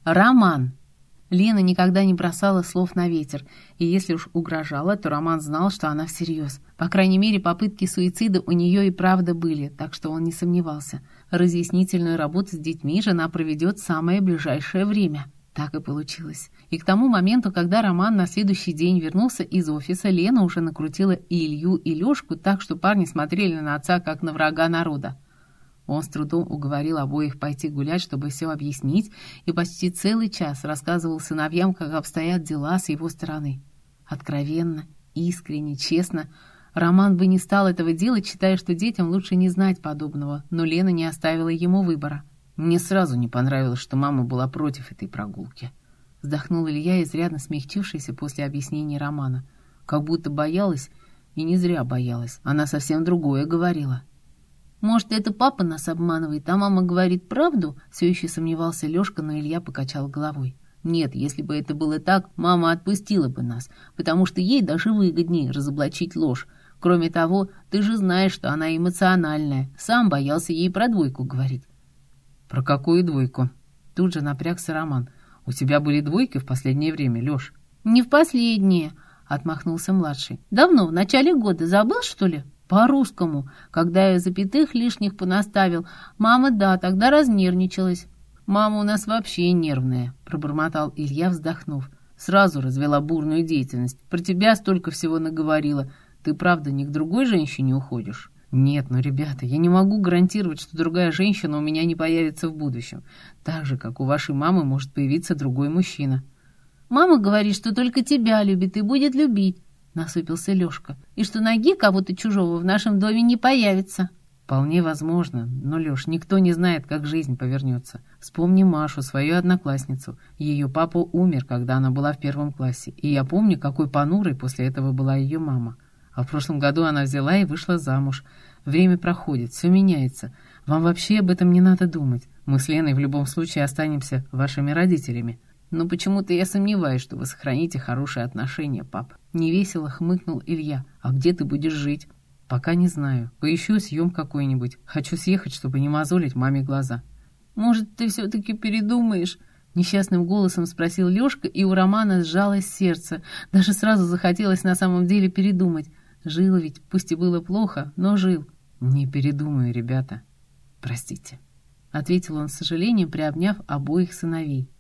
Роман. Лена никогда не бросала слов на ветер, и если уж угрожала, то Роман знал, что она всерьез. По крайней мере, попытки суицида у нее и правда были, так что он не сомневался. Разъяснительную работу с детьми жена проведет в самое ближайшее время. Так и получилось. И к тому моменту, когда Роман на следующий день вернулся из офиса, Лена уже накрутила и Илью, и Лешку так, что парни смотрели на отца, как на врага народа. Он с трудом уговорил обоих пойти гулять, чтобы все объяснить, и почти целый час рассказывал сыновьям, как обстоят дела с его стороны. Откровенно, искренне, честно. Роман бы не стал этого делать, считая, что детям лучше не знать подобного, но Лена не оставила ему выбора. «Мне сразу не понравилось, что мама была против этой прогулки», — вздохнул Илья, изрядно смягчившийся после объяснений Романа. «Как будто боялась, и не зря боялась. Она совсем другое говорила». «Может, это папа нас обманывает, а мама говорит правду?» Все еще сомневался Лешка, но Илья покачал головой. «Нет, если бы это было так, мама отпустила бы нас, потому что ей даже выгоднее разоблачить ложь. Кроме того, ты же знаешь, что она эмоциональная. Сам боялся ей про двойку говорить». «Про какую двойку?» Тут же напрягся Роман. «У тебя были двойки в последнее время, Леш?» «Не в последнее», — отмахнулся младший. «Давно, в начале года. Забыл, что ли?» «По-русскому. Когда я запятых лишних понаставил. Мама, да, тогда разнервничалась». «Мама у нас вообще нервная», — пробормотал Илья, вздохнув. «Сразу развела бурную деятельность. Про тебя столько всего наговорила. Ты правда ни к другой женщине уходишь?» «Нет, ну, ребята, я не могу гарантировать, что другая женщина у меня не появится в будущем. Так же, как у вашей мамы может появиться другой мужчина». «Мама говорит, что только тебя любит и будет любить», — насупился Лешка, «и что ноги кого-то чужого в нашем доме не появится». «Вполне возможно, но, Леш, никто не знает, как жизнь повернется. Вспомни Машу, свою одноклассницу. Ее папа умер, когда она была в 1 классе, и я помню, какой понурой после этого была ее мама. А в прошлом году она взяла и вышла замуж. Время проходит, все меняется. Вам вообще об этом не надо думать. Мы с Леной в любом случае останемся вашими родителями». «Но почему-то я сомневаюсь, что вы сохраните хорошие отношения, пап». Невесело хмыкнул Илья. «А где ты будешь жить?» «Пока не знаю. Поищу съем какой-нибудь. Хочу съехать, чтобы не мозолить маме глаза». «Может, ты все-таки передумаешь?» Несчастным голосом спросил Лешка, и у Романа сжалось сердце. Даже сразу захотелось на самом деле передумать. Жил ведь, пусть и было плохо, но жил. «Не передумаю, ребята. Простите», — ответил он с сожалением, приобняв обоих сыновей.